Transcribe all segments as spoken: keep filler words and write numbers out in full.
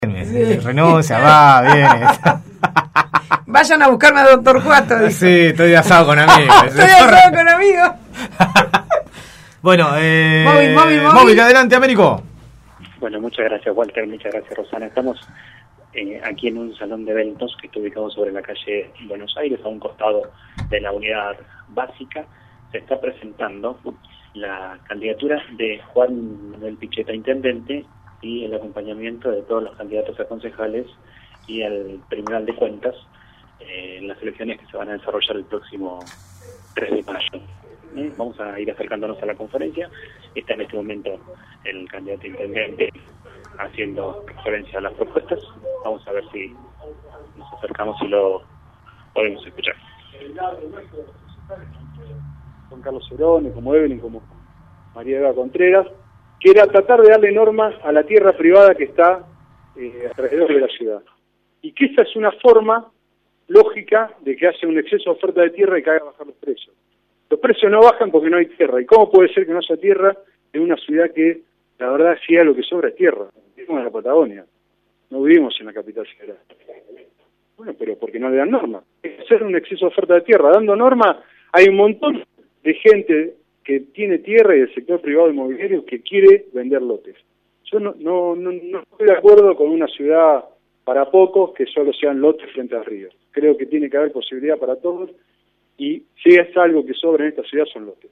Sí. Renuncia, va, viene. Vayan a buscarme a doctor Cuatro. Dijo. Sí, estoy asado con amigos. Estoy asado con amigos. Bueno, eh, móvil, móvil, móvil. móvil, adelante, Américo. Bueno, muchas gracias, Walter, muchas gracias, Rosana. Estamos eh, aquí en un salón de eventos que está ubicado sobre la calle Buenos Aires, a un costado de la unidad básica. Se está presentando la candidatura de Juan Manuel Pichetto, intendente, y el acompañamiento de todos los candidatos a concejales y el Tribunal de Cuentas eh, en las elecciones que se van a desarrollar el próximo tres de mayo. ¿Eh? Vamos a ir acercándonos a la conferencia. Está en este momento el candidato intendente haciendo referencia a las propuestas. Vamos a ver si nos acercamos y lo podemos escuchar. Juan Carlos Cerone, como Evelyn, como María Eva Contreras, que era tratar de darle normas a la tierra privada que está eh, alrededor de la ciudad. Y que esa es una forma lógica de que haya un exceso de oferta de tierra y que haga bajar los precios. Los precios no bajan porque no hay tierra. ¿Y cómo puede ser que no haya tierra en una ciudad que, la verdad, sí lo que sobra es tierra? Vivimos en la Patagonia, no vivimos en la capital federal. Bueno, pero porque no le dan norma. Es hacer un exceso de oferta de tierra. Dando norma, hay un montón de gente que tiene tierra y del sector privado inmobiliario que quiere vender lotes. Yo no, no, no, no estoy de acuerdo con una ciudad para pocos que solo sean lotes frente al río. Creo que tiene que haber posibilidad para todos y si es algo que sobra en esta ciudad son lotes.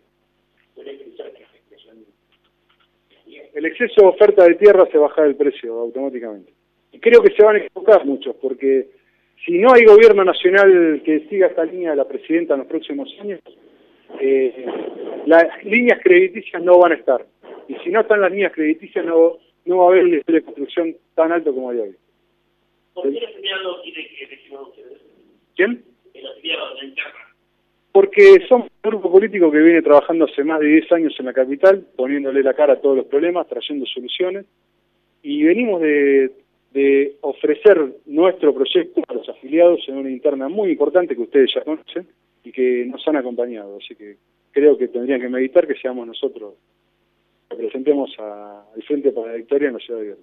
El exceso de oferta de tierra se baja el precio automáticamente. Y creo que se van a equivocar muchos porque si no hay gobierno nacional que siga esta línea de la presidenta en los próximos años, Eh, las líneas crediticias no van a estar. Y si no están las líneas crediticias, no, no va a haber un nivel de construcción tan alto como hay hoy. ¿Por qué el afiliado quiere que elegimos ustedes? ¿Quién? El afiliado de la interna. Porque somos un grupo político que viene trabajando hace más de diez años en la capital, poniéndole la cara a todos los problemas, trayendo soluciones, y venimos de, de ofrecer nuestro proyecto a los afiliados en una interna muy importante que ustedes ya conocen, y que nos han acompañado, así que creo que tendrían que meditar que seamos nosotros que presentemos a, al Frente para la Victoria en la ciudad de Viernes.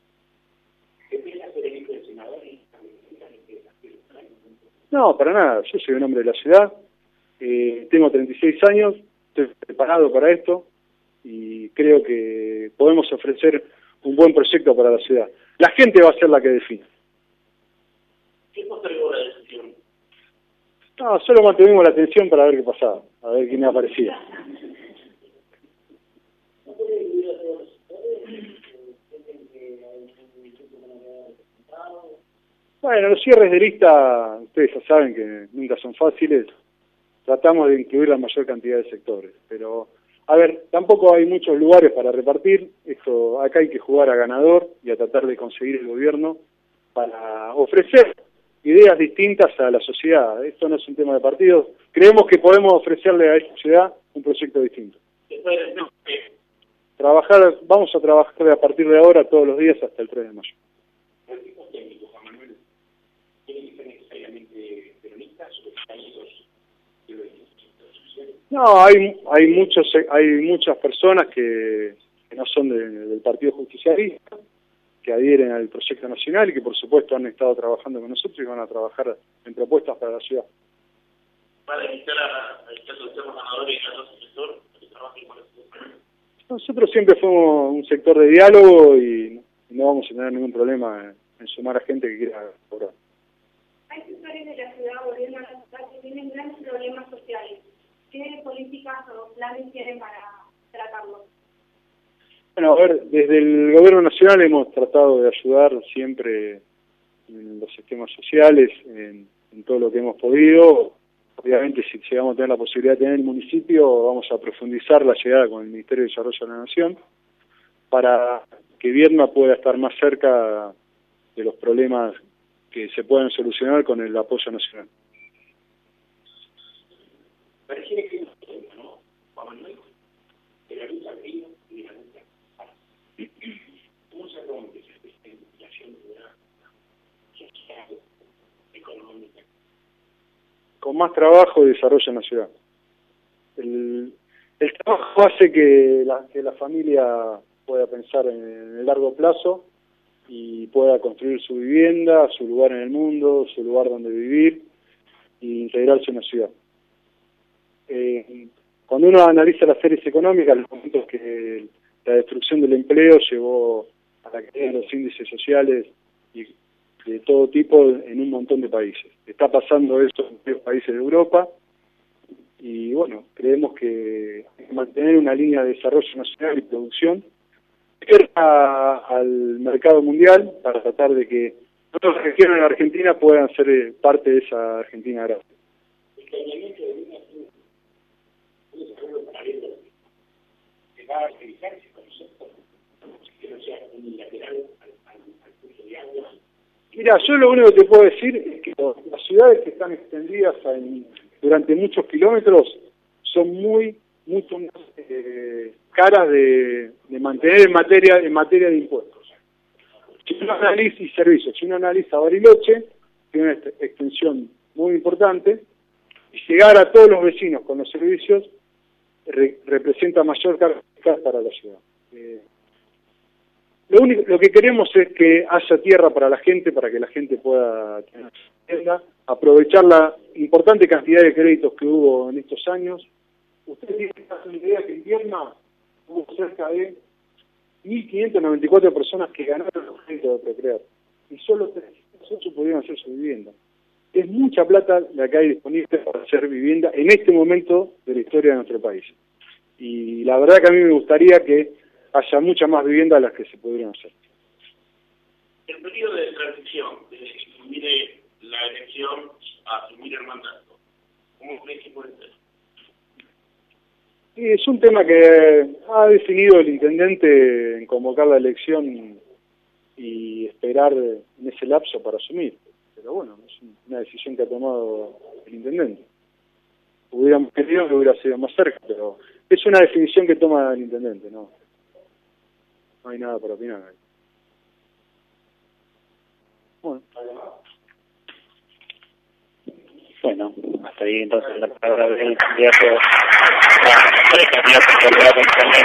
No, para nada, yo soy un hombre de la ciudad, eh, tengo treinta y seis años, estoy preparado para esto y creo que podemos ofrecer un buen proyecto para la ciudad. La gente va a ser la que define. ¿Qué postergó la decisión? No, solo mantuvimos la atención para ver qué pasaba, a ver quién aparecía. Bueno, los cierres de lista, ustedes ya saben que nunca son fáciles. Tratamos de incluir la mayor cantidad de sectores, pero, a ver, tampoco hay muchos lugares para repartir. Esto, acá hay que jugar a ganador y a tratar de conseguir el gobierno para ofrecer ideas distintas a la sociedad. Esto no es un tema de partidos. Creemos que podemos ofrecerle a esta ciudad un proyecto distinto. Trabajar, vamos a trabajar a partir de ahora todos los días hasta el tres de mayo. ¿Los tipos técnicos, Juan Manuel, tienen que ser necesariamente peronistas o extraídos de los institutos sociales? No, hay hay muchos hay muchas personas que, que no son de, del Partido Justicialista, que adhieren al proyecto nacional y que por supuesto han estado trabajando con nosotros y van a trabajar en propuestas para la ciudad. Para evitar a los extremos ganadores y a los sectores que trabajen con los sectores. Nosotros siempre fuimos un sector de diálogo y no vamos a tener ningún problema en, en sumar a gente que quiera cobrar. Hay sectores de la ciudad, volviendo a la ciudad, que tienen grandes problemas sociales. ¿Qué políticas o planes tienen para tratarlos? Bueno, a ver, desde el gobierno nacional hemos tratado de ayudar siempre en los sistemas sociales, en, en todo lo que hemos podido. Obviamente, si llegamos a tener la posibilidad de tener el municipio, vamos a profundizar la llegada con el Ministerio de Desarrollo de la Nación para que Viedma pueda estar más cerca de los problemas que se pueden solucionar con el apoyo nacional. Pareciera que ¿no? Juan Manuel, de la lucha frío y de la lucha. ¿Cómo se rompe esa investigación social, económica? Con más trabajo y desarrollo en la ciudad. El, el trabajo hace que la, que la familia pueda pensar en el largo plazo y pueda construir su vivienda, su lugar en el mundo, su lugar donde vivir e integrarse en la ciudad. Eh, cuando uno analiza las series económicas, los momentos que la destrucción del empleo llevó a la caída de los índices sociales y de todo tipo en un montón de países. Está pasando eso en varios países de Europa y bueno, creemos que hay que mantener una línea de desarrollo nacional y producción cerca al mercado mundial para tratar de que todos los que quieran en Argentina puedan ser parte de esa Argentina grande. El planeamiento de una un desarrollo paralelo que va a realizar ese concepto que no sea unilateral al, al, al curso de agua. Mira, yo lo único que te puedo decir es que las ciudades que están extendidas en, durante muchos kilómetros son muy, mucho más eh, caras de, de mantener en materia, en materia de impuestos. Si uno analiza y servicios, si uno analiza Bariloche, tiene una extensión muy importante, y llegar a todos los vecinos con los servicios re, representa mayor carga fiscal para la ciudad. Eh, Lo único, lo que queremos es que haya tierra para la gente, para que la gente pueda tener vivienda, aprovechar la importante cantidad de créditos que hubo en estos años. Ustedes tienen que hacer una idea que en Vierma hubo cerca de mil quinientas noventa y cuatro personas que ganaron los créditos de Procrear, y solo trescientos ocho pudieron hacer su vivienda. Es mucha plata la que hay disponible para hacer vivienda en este momento de la historia de nuestro país. Y la verdad que a mí me gustaría que haya muchas más viviendas de las que se pudieron hacer. El periodo de transición, desde que se mire la elección a asumir el mandato, ¿cómo crees que puede ser? Sí, es un tema que ha definido el intendente en convocar la elección y esperar en ese lapso para asumir. Pero bueno, es una decisión que ha tomado el intendente. Hubiéramos querido que hubiera sido más cerca, pero es una definición que toma el intendente, ¿no? No hay nada para opinar ahí. Bueno. Bueno, hasta ahí entonces la palabra del candidato, el candidato candidato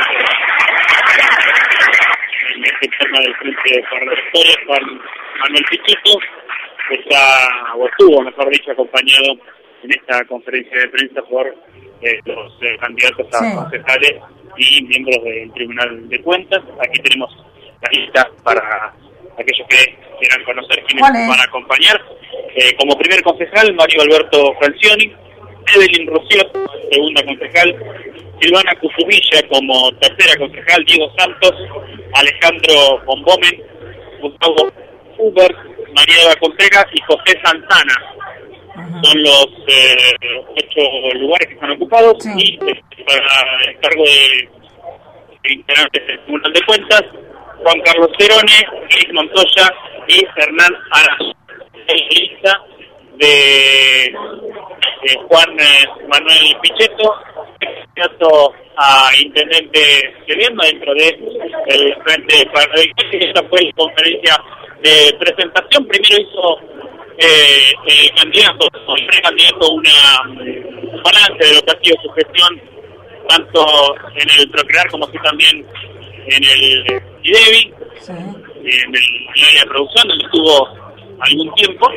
en este tema del Frente para la Historia, Juan Manuel Pichetto, está, o estuvo, mejor dicho, acompañado en esta conferencia de prensa por eh, los eh, candidatos a sí. concejales y miembros del Tribunal de Cuentas. Aquí tenemos la lista para aquellos que quieran conocer quiénes van a acompañar. Eh, como primer concejal, Mario Alberto Francioni, Evelyn Rossiot, segunda concejal, Silvana Cusumilla como tercera concejal, Diego Santos, Alejandro Bombomen, Gustavo Huber, María Eva Contreras y José Santana. Son los eh, ocho lugares que están ocupados. Sí. Y eh, para el cargo de, de integrantes del Tribunal de Cuentas, Juan Carlos Cerone, Luis Montoya y Hernán Arazo. En lista de, de Juan eh, Manuel Pichetto, candidato a intendente de Viedma dentro de el Frente para la Historia. Esta fue la conferencia de presentación. Primero hizo eh, el candidato, el precandidato, una un balance de lo que ha sido su gestión, tanto en el Procrear como así también en el IDEVI, sí. en el área de producción, donde estuvo algún tiempo,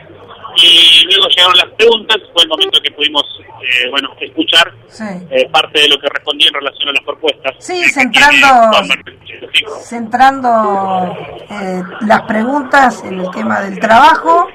y luego llegaron las preguntas. Fue el momento que pudimos eh, bueno escuchar sí. eh, parte de lo que respondía en relación a las propuestas. Sí, centrando sí. centrando eh, las preguntas en el tema del trabajo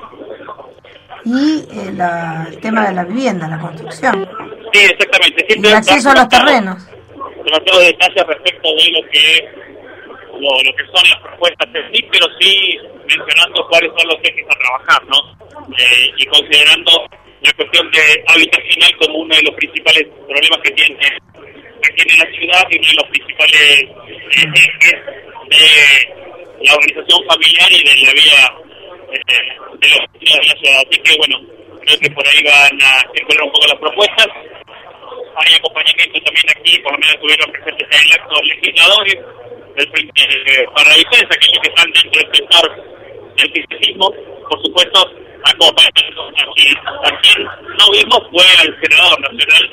y eh, la, el tema de la vivienda, la construcción. Sí, exactamente. Siempre y el acceso a los terrenos. Demasiado detalles respecto de lo que Lo, lo que son las propuestas en sí, pero sí mencionando cuáles son los ejes a trabajar, ¿no? Eh, y considerando la cuestión de habitacional como uno de los principales problemas que tiene, que tiene la ciudad y uno de los principales eh, ejes de la organización familiar y de la vida eh, de los vecinos de la ciudad. Así que, bueno, creo que por ahí van a circular un poco las propuestas. Hay acompañamiento también aquí, por lo menos estuvieron presentes en el acto legisladores del Frente para la Defensa, aquellos que están dentro del sector del fiscalismo, por supuesto, acompañando a quien no vimos fue al senador nacional,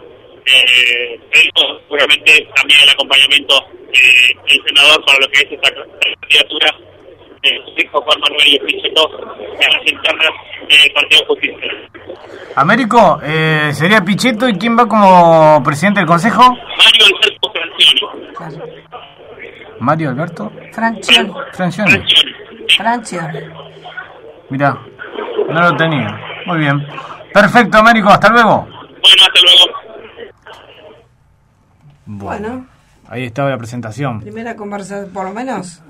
eh, pero seguramente también el acompañamiento eh, del senador para lo que es esta candidatura eh, su hijo Juan Manuel Pichetto en las internas del Partido Justicialista. Américo, eh, ¿sería Pichetto y quién va como presidente del Consejo? Mario Alberto Francioni. Claro. Mario Alberto Francioni. Francioni. Francioni. Sí. Francioni. Mirá, no lo tenía. Muy bien. Perfecto, Américo, hasta luego. Bueno, hasta luego. Bueno, Ahí estaba la presentación. primera conversación, por lo menos.